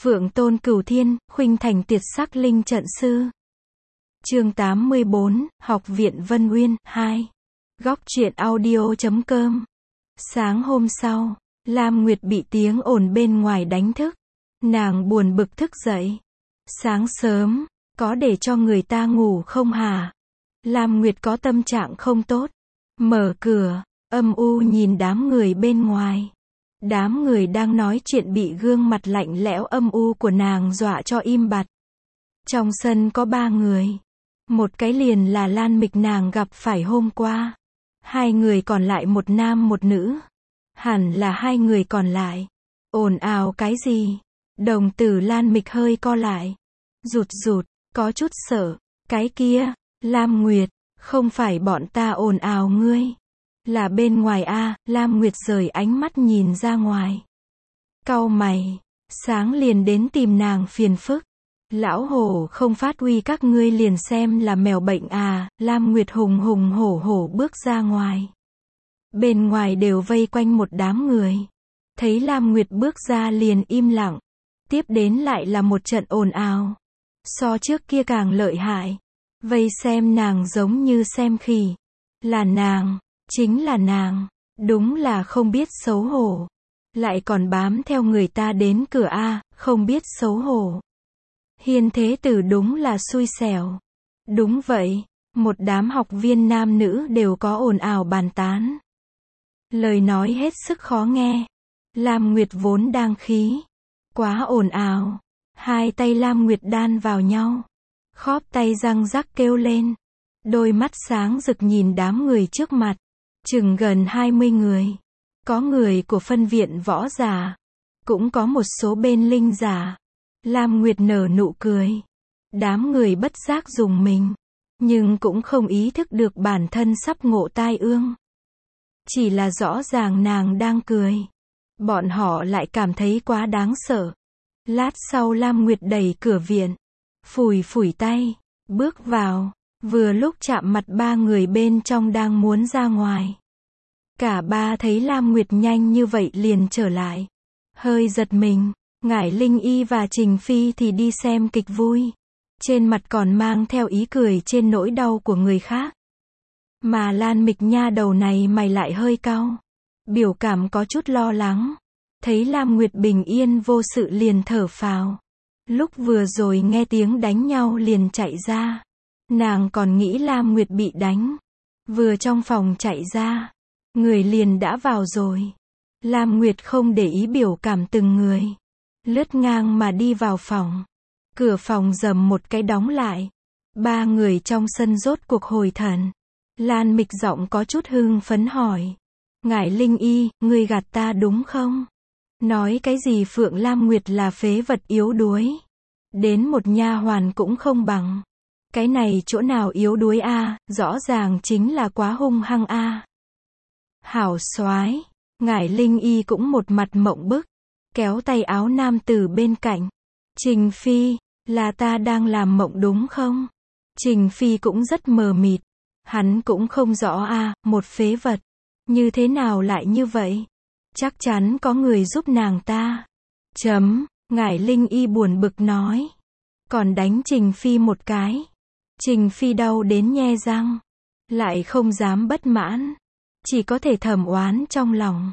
Phượng tôn cửu thiên, khuynh thành tuyệt sắc linh trận sư. Chương 84, Học viện Vân Uyên, 2. Góc truyện audio.com. Sáng hôm sau, Lam Nguyệt bị tiếng ồn bên ngoài đánh thức. Nàng buồn bực thức dậy. Sáng sớm, có để cho người ta ngủ không hả? Lam Nguyệt có tâm trạng không tốt. Mở cửa, âm u nhìn đám người bên ngoài. Đám người đang nói chuyện bị gương mặt lạnh lẽo âm u của nàng dọa cho im bặt. Trong sân có 3 người. Một cái liền là Lan Mịch nàng gặp phải hôm qua. 2 người còn lại, một nam một nữ. Hẳn là 2 người còn lại. Ồn ào cái gì? Đồng tử Lan Mịch hơi co lại. Rụt rụt, có chút sợ. Cái kia, Lam Nguyệt, không phải bọn ta ồn ào ngươi. Là bên ngoài a. Lam Nguyệt rời ánh mắt nhìn ra ngoài. Cau mày, sáng liền đến tìm nàng phiền phức. Lão hổ không phát huy các ngươi liền xem là mèo bệnh à? Lam Nguyệt hùng hùng hổ hổ bước ra ngoài. Bên ngoài đều vây quanh một đám người. Thấy Lam Nguyệt bước ra liền im lặng. Tiếp đến lại là một trận ồn ào. So trước kia càng lợi hại. Vây xem nàng giống như xem khỉ. Là nàng, chính là nàng, đúng là không biết xấu hổ. Lại còn bám theo người ta đến cửa a, không biết xấu hổ. Hiên Thế Tử đúng là xui xẻo. Đúng vậy, một đám học viên nam nữ đều có ồn ào bàn tán. Lời nói hết sức khó nghe. Lam Nguyệt vốn đang khí. Quá ồn ào. 2 tay Lam Nguyệt đan vào nhau. Khóp tay răng rắc kêu lên. Đôi mắt sáng rực nhìn đám người trước mặt. Chừng gần 20 người. Có người của phân viện võ giả. Cũng có một số bên linh giả. Lam Nguyệt nở nụ cười. Đám người bất giác rùng mình. Nhưng cũng không ý thức được bản thân sắp ngộ tai ương. Chỉ là rõ ràng nàng đang cười. Bọn họ lại cảm thấy quá đáng sợ. Lát sau Lam Nguyệt đẩy cửa viện. Phủi phủi tay. Bước vào. Vừa lúc chạm mặt 3 người bên trong đang muốn ra ngoài. Cả 3 thấy Lam Nguyệt nhanh như vậy liền trở lại. Hơi giật mình. Ngải Linh Y và Trình Phi thì đi xem kịch vui. Trên mặt còn mang theo ý cười trên nỗi đau của người khác. Mà Lan Mịch nha đầu này mày lại hơi cau. Biểu cảm có chút lo lắng. Thấy Lam Nguyệt bình yên vô sự liền thở phào. Lúc vừa rồi nghe tiếng đánh nhau liền chạy ra. Nàng còn nghĩ Lam Nguyệt bị đánh. Vừa trong phòng chạy ra. Người liền đã vào rồi. Lam Nguyệt không để ý biểu cảm từng người. Lướt ngang mà đi vào phòng. Cửa phòng rầm một cái đóng lại. 3 người trong sân rốt cuộc hồi thần. Lan Mịch giọng có chút hưng phấn hỏi. Ngải Linh Y, ngươi gạt ta đúng không? Nói cái gì Phượng Lam Nguyệt là phế vật yếu đuối. Đến một nha hoàn cũng không bằng. Cái này chỗ nào yếu đuối a, rõ ràng chính là quá hung hăng a. Hảo soái. Ngải Linh Y cũng một mặt mộng bức. Kéo tay áo nam tử bên cạnh. Trình Phi, là ta đang làm mộng đúng không? Trình Phi cũng rất mờ mịt. Hắn cũng không rõ a, một phế vật. Như thế nào lại như vậy? Chắc chắn có người giúp nàng ta. Ngải Linh Y buồn bực nói. Còn đánh Trình Phi một cái. Trình Phi đau đến nhe răng. Lại không dám bất mãn. Chỉ có thể thầm oán trong lòng.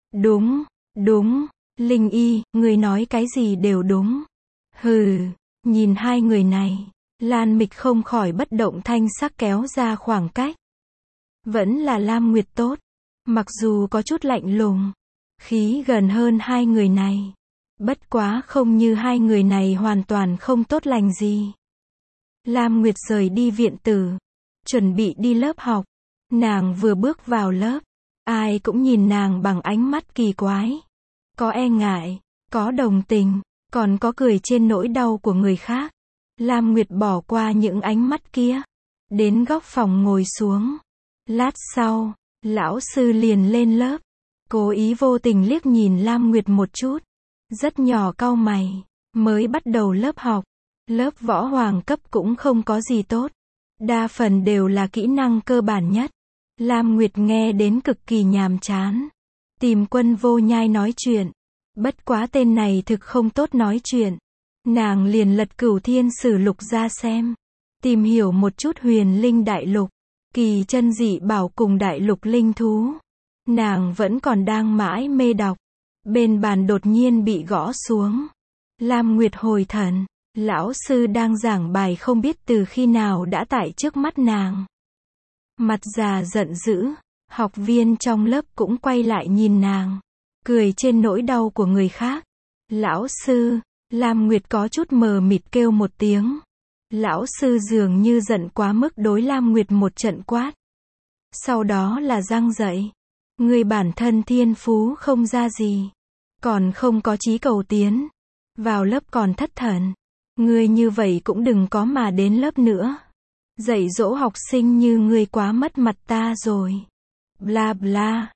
Đúng. Linh Y, người nói cái gì đều đúng. Hừ, nhìn 2 người này. Lan Mịch không khỏi bất động thanh sắc kéo ra khoảng cách. Vẫn là Lam Nguyệt tốt. Mặc dù có chút lạnh lùng. Khí gần hơn 2 người này. Bất quá không như 2 người này hoàn toàn không tốt lành gì. Lam Nguyệt rời đi viện tử. Chuẩn bị đi lớp học. Nàng vừa bước vào lớp. Ai cũng nhìn nàng bằng ánh mắt kỳ quái. Có e ngại, có đồng tình, còn có cười trên nỗi đau của người khác. Lam Nguyệt bỏ qua những ánh mắt kia. Đến góc phòng ngồi xuống. Lát sau, lão sư liền lên lớp. Cố ý vô tình liếc nhìn Lam Nguyệt một chút. Rất nhỏ cau mày. Mới bắt đầu lớp học. Lớp võ hoàng cấp cũng không có gì tốt. Đa phần đều là kỹ năng cơ bản nhất. Lam Nguyệt nghe đến cực kỳ nhàm chán. Tìm Quân Vô Nhai nói chuyện. Bất quá tên này thực không tốt nói chuyện. Nàng liền lật Cửu Thiên Sử Lục ra xem, tìm hiểu một chút Huyền Linh Đại Lục, Kỳ Chân Dị Bảo cùng Đại Lục Linh Thú. Nàng vẫn còn đang mãi mê đọc, bên bàn đột nhiên bị gõ xuống. Lam Nguyệt hồi thần, lão sư đang giảng bài không biết từ khi nào đã tại trước mắt nàng. Mặt già giận dữ, học viên trong lớp cũng quay lại nhìn nàng, cười trên nỗi đau của người khác. Lão sư, Lam Nguyệt có chút mờ mịt kêu một tiếng. Lão sư dường như giận quá mức đối Lam Nguyệt một trận quát. Sau đó là giăng dạy. Người bản thân thiên phú không ra gì, còn không có chí cầu tiến, vào lớp còn thất thần. Ngươi như vậy cũng đừng có mà đến lớp nữa. Dạy dỗ học sinh như ngươi quá mất mặt ta rồi. Bla bla,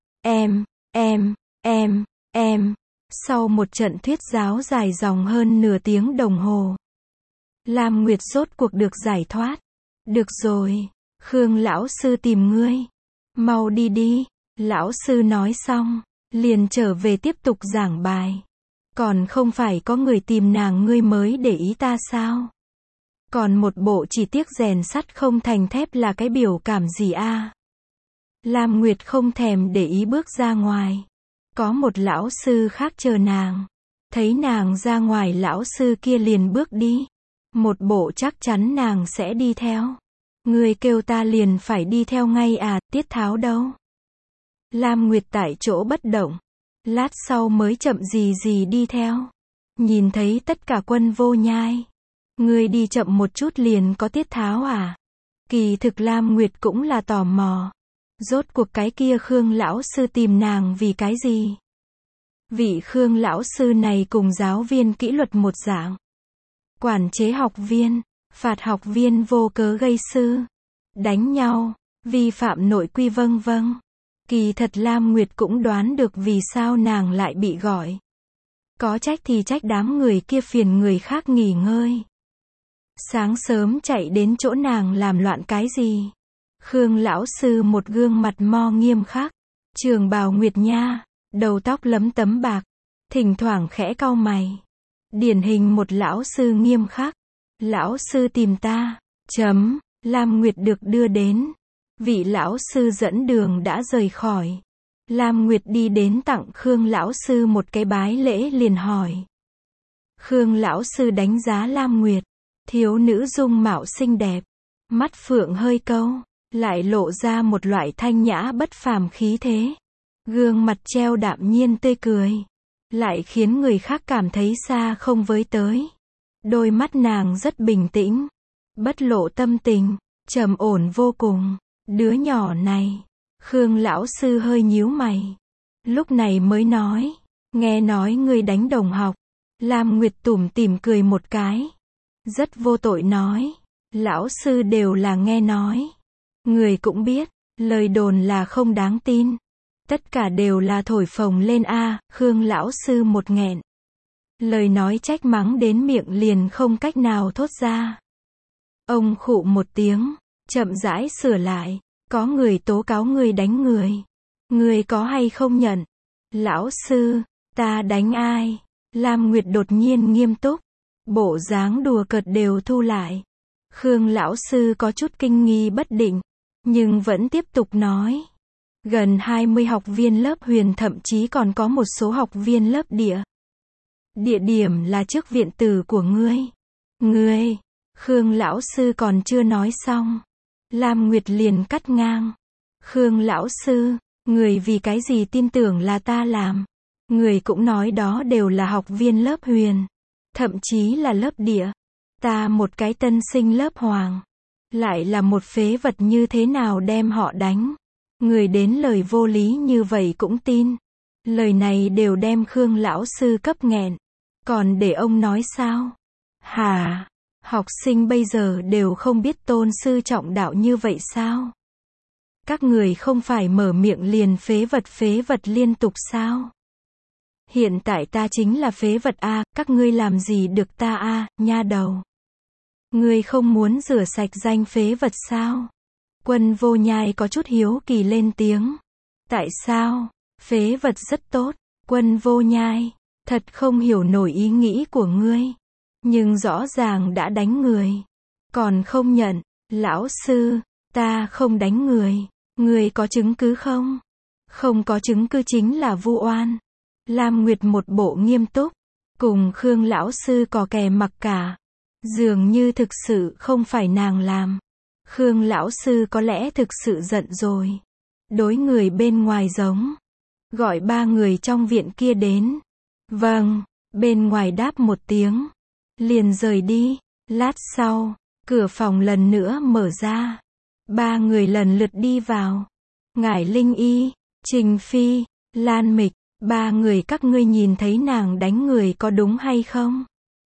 em. Sau một trận thuyết giáo dài dòng hơn nửa tiếng đồng hồ, Lam Nguyệt rốt cuộc được giải thoát. Được rồi, Khương lão sư tìm ngươi. Mau đi đi. Lão sư nói xong, liền trở về tiếp tục giảng bài. Còn không phải có người tìm nàng ngươi mới để ý ta sao? Còn một bộ chỉ tiếc rèn sắt không thành thép là cái biểu cảm gì a? Lam Nguyệt không thèm để ý bước ra ngoài. Có một lão sư khác chờ nàng. Thấy nàng ra ngoài lão sư kia liền bước đi. Một bộ chắc chắn nàng sẽ đi theo. Ngươi kêu ta liền phải đi theo ngay à, Tiết Tháo đâu? Lam Nguyệt tại chỗ bất động. Lát sau mới chậm gì gì đi theo. Nhìn thấy tất cả Quân Vô Nhai. Ngươi đi chậm một chút liền có Tiết Tháo à? Kỳ thực Lam Nguyệt cũng là tò mò. Rốt cuộc cái kia Khương lão sư tìm nàng vì cái gì? Vị Khương lão sư này cùng giáo viên kỷ luật một dạng. Quản chế học viên, phạt học viên vô cớ gây sự, đánh nhau, vi phạm nội quy vân vân. Kỳ thật Lam Nguyệt cũng đoán được vì sao nàng lại bị gọi. Có trách thì trách đám người kia phiền người khác nghỉ ngơi. Sáng sớm chạy đến chỗ nàng làm loạn cái gì? Khương lão sư một gương mặt mo nghiêm khắc, trường bào nguyệt nha, đầu tóc lấm tấm bạc, thỉnh thoảng khẽ cau mày. Điển hình một lão sư nghiêm khắc. Lão sư tìm ta. Lam Nguyệt được đưa đến. Vị lão sư dẫn đường đã rời khỏi. Lam Nguyệt đi đến tặng Khương lão sư một cái bái lễ liền hỏi. Khương lão sư đánh giá Lam Nguyệt. Thiếu nữ dung mạo xinh đẹp. Mắt phượng hơi câu. Lại lộ ra một loại thanh nhã bất phàm khí thế. Gương mặt treo đạm nhiên tươi cười. Lại khiến người khác cảm thấy xa không với tới. Đôi mắt nàng rất bình tĩnh. Bất lộ tâm tình. Trầm ổn vô cùng. Đứa nhỏ này. Khương lão sư hơi nhíu mày. Lúc này mới nói. Nghe nói ngươi đánh đồng học. Lam Nguyệt tủm tỉm cười một cái. Rất vô tội nói. Lão sư đều là nghe nói. Người cũng biết. Lời đồn là không đáng tin. Tất cả đều là thổi phồng lên a. Khương lão sư một nghẹn. Lời nói trách mắng đến miệng liền không cách nào thốt ra. Ông khụ một tiếng. Chậm rãi sửa lại. Có người tố cáo ngươi đánh người. Ngươi có hay không nhận? Lão sư, ta đánh ai? Lam Nguyệt đột nhiên nghiêm túc. Bộ dáng đùa cợt đều thu lại. Khương lão sư có chút kinh nghi bất định. Nhưng vẫn tiếp tục nói. Gần 20 học viên lớp Huyền thậm chí còn có một số học viên lớp Địa. Địa điểm là trước viện tử của ngươi. Ngươi, Khương lão sư còn chưa nói xong. Lam Nguyệt liền cắt ngang. Khương lão sư, người vì cái gì tin tưởng là ta làm? Người cũng nói đó đều là học viên lớp Huyền. Thậm chí là lớp Địa. Ta một cái tân sinh lớp Hoàng. Lại là một phế vật như thế nào đem họ đánh? Người đến lời vô lý như vậy cũng tin. Lời này đều đem Khương lão sư cấp nghẹn. Còn để ông nói sao? Hả? Học sinh bây giờ đều không biết tôn sư trọng đạo như vậy sao? Các người không phải mở miệng liền phế vật liên tục sao? Hiện tại ta chính là phế vật a, các ngươi làm gì được ta a, nha đầu. Ngươi không muốn rửa sạch danh phế vật sao? Quân Vô Nhai có chút hiếu kỳ lên tiếng. Tại sao? Phế vật rất tốt. Quân Vô Nhai, thật không hiểu nổi ý nghĩ của ngươi. nhưng rõ ràng đã đánh người. Còn không nhận, lão sư, ta không đánh người, người có chứng cứ không? Không có chứng cứ chính là vu oan. Lam Nguyệt một bộ nghiêm túc, cùng Khương lão sư có kè mặc cả. Dường như thực sự không phải nàng làm. Khương lão sư có lẽ thực sự giận rồi. Đối người bên ngoài giống. Gọi 3 người trong viện kia đến. Vâng, bên ngoài đáp một tiếng. Liền rời đi. Lát sau, cửa phòng lần nữa mở ra. 3 người lần lượt đi vào. Ngải Linh Y, Trình Phi, Lan Mịch, 3 người các ngươi nhìn thấy nàng đánh người có đúng hay không?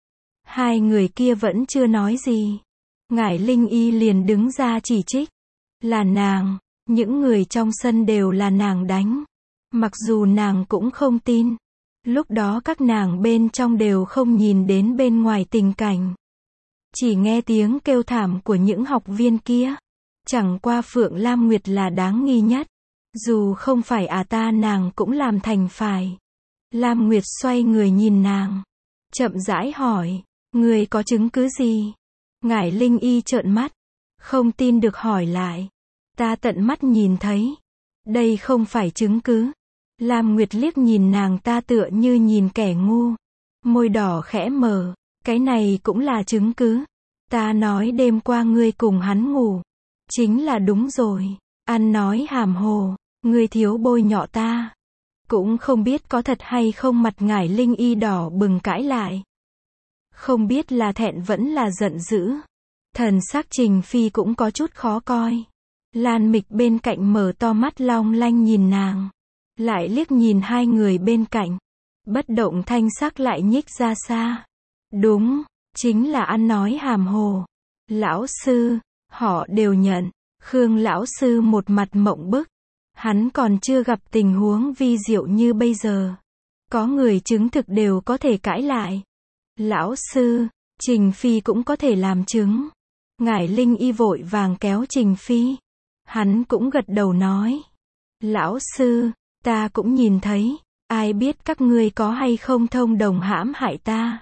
2 người kia vẫn chưa nói gì. Ngải Linh Y liền đứng ra chỉ trích. Là nàng, những người trong sân đều là nàng đánh. Mặc dù nàng cũng không tin. Lúc đó các nàng bên trong đều không nhìn đến bên ngoài tình cảnh. Chỉ nghe tiếng kêu thảm của những học viên kia. Chẳng qua Phượng Lam Nguyệt là đáng nghi nhất. Dù không phải ta nàng cũng làm thành phải. Lam Nguyệt xoay người nhìn nàng. Chậm rãi hỏi. Người có chứng cứ gì? Ngải Linh Y trợn mắt. Không tin được hỏi lại. Ta tận mắt nhìn thấy. Đây không phải chứng cứ. Lam Nguyệt liếc nhìn nàng ta tựa như nhìn kẻ ngu. Môi đỏ khẽ mở. Cái này cũng là chứng cứ. Ta nói đêm qua ngươi cùng hắn ngủ. Chính là đúng rồi. Ăn nói hàm hồ. Ngươi thiếu bôi nhọ ta. Cũng không biết có thật hay không, mặt Ngải Linh Y đỏ bừng cãi lại. Không biết là thẹn vẫn là giận dữ. Thần sắc Trình Phi cũng có chút khó coi. Lan Mịch bên cạnh mở to mắt long lanh nhìn nàng. Lại liếc nhìn 2 người bên cạnh. Bất động thanh sắc lại nhích ra xa. Đúng, chính là ăn nói hàm hồ. Lão sư, họ đều nhận. Khương lão sư một mặt mộng bức. Hắn còn chưa gặp tình huống vi diệu như bây giờ. Có người chứng thực đều có thể cãi lại. Lão sư, Trình Phi cũng có thể làm chứng. Ngải Linh Y vội vàng kéo Trình Phi. Hắn cũng gật đầu nói. Lão sư, ta cũng nhìn thấy. Ai biết các ngươi có hay không thông đồng hãm hại ta.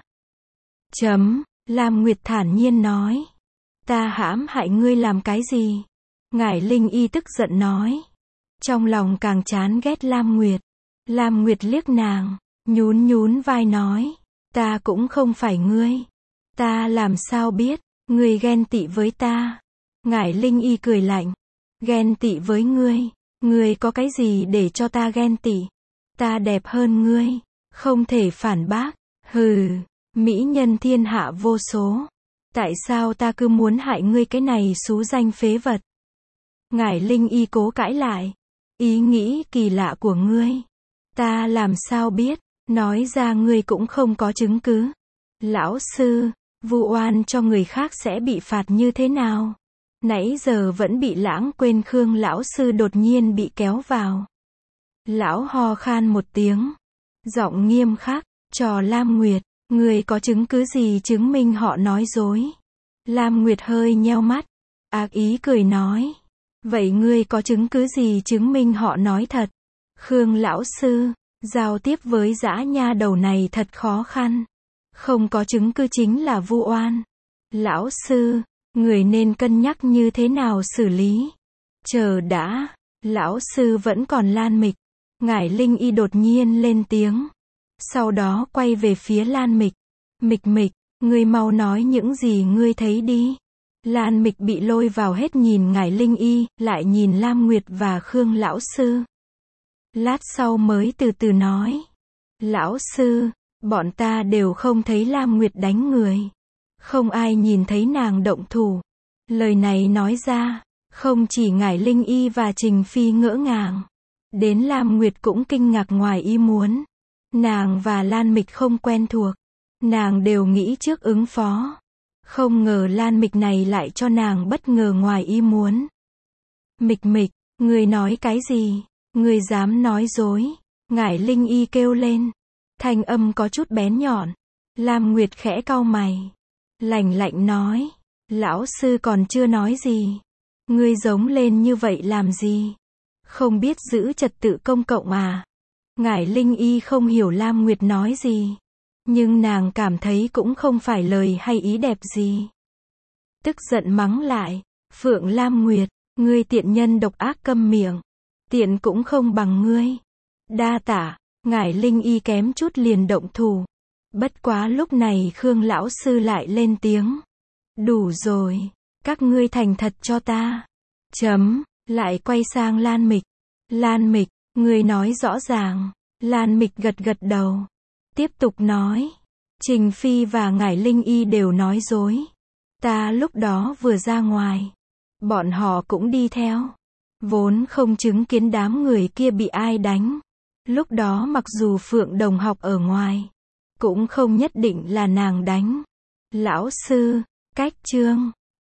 Lam Nguyệt thản nhiên nói. Ta hãm hại ngươi làm cái gì? Ngải Linh Y tức giận nói. Trong lòng càng chán ghét Lam Nguyệt. Lam Nguyệt liếc nàng, nhún vai nói. Ta cũng không phải ngươi. Ta làm sao biết, ngươi ghen tị với ta. Ngải Linh Y cười lạnh. Ghen tị với ngươi? Ngươi có cái gì để cho ta ghen tị? Ta đẹp hơn ngươi. Không thể phản bác. Hừ, mỹ nhân thiên hạ vô số. Tại sao ta cứ muốn hại ngươi cái này xú danh phế vật? Ngải Linh Y cố cãi lại. Ý nghĩ kỳ lạ của ngươi. Ta làm sao biết, nói ra ngươi cũng không có chứng cứ. Lão sư, vu oan cho người khác sẽ bị phạt như thế nào? Nãy giờ vẫn bị lãng quên. Khương lão sư đột nhiên bị kéo vào. Lão ho khan một tiếng. Giọng nghiêm khắc, trò Lam Nguyệt, ngươi có chứng cứ gì chứng minh họ nói dối? Lam Nguyệt hơi nheo mắt. Ác ý cười nói. Vậy ngươi có chứng cứ gì chứng minh họ nói thật? Khương lão sư, giao tiếp với dã nha đầu này thật khó khăn. Không có chứng cứ chính là vu oan. Lão sư, người nên cân nhắc như thế nào xử lý? Chờ đã, lão sư vẫn còn Lan Mịch. Ngải Linh Y đột nhiên lên tiếng. Sau đó quay về phía Lan Mịch. Mịch, ngươi mau nói những gì ngươi thấy đi. Lan Mịch bị lôi vào hết nhìn Ngải Linh Y, lại nhìn Lam Nguyệt và Khương lão sư. Lát sau mới từ từ nói. Lão sư, bọn ta đều không thấy Lam Nguyệt đánh người. Không ai nhìn thấy nàng động thủ. Lời này nói ra, không chỉ Ngải Linh Y và Trình Phi ngỡ ngàng. Đến Lam Nguyệt cũng kinh ngạc ngoài ý muốn. Nàng và Lan Mịch không quen thuộc. Nàng đều nghĩ trước ứng phó. Không ngờ Lan Mịch này lại cho nàng bất ngờ ngoài ý muốn. Mịch, ngươi nói cái gì? Ngươi dám nói dối? Ngải Linh Y kêu lên. Thanh âm có chút bén nhọn. Lam Nguyệt khẽ cau mày. Lạnh nói. Lão sư còn chưa nói gì. Ngươi giống lên như vậy làm gì? Không biết giữ trật tự công cộng à? Ngải Linh Y không hiểu Lam Nguyệt nói gì. Nhưng nàng cảm thấy cũng không phải lời hay ý đẹp gì. Tức giận mắng lại, Phượng Lam Nguyệt, ngươi tiện nhân độc ác câm miệng. Tiện cũng không bằng ngươi. Đa tạ, Ngải Linh Y kém chút liền động thủ. Bất quá lúc này Khương lão sư lại lên tiếng. Đủ rồi, các ngươi thành thật cho ta. Lại quay sang Lan Mịch. Lan Mịch, ngươi nói rõ ràng. Lan Mịch gật gật đầu. Tiếp tục nói. Trình Phi và Ngải Linh Y đều nói dối. Ta lúc đó vừa ra ngoài. Bọn họ cũng đi theo. Vốn không chứng kiến đám người kia bị ai đánh. Lúc đó mặc dù Phượng đồng học ở ngoài. Cũng không nhất định là nàng đánh. Lão sư, cách chương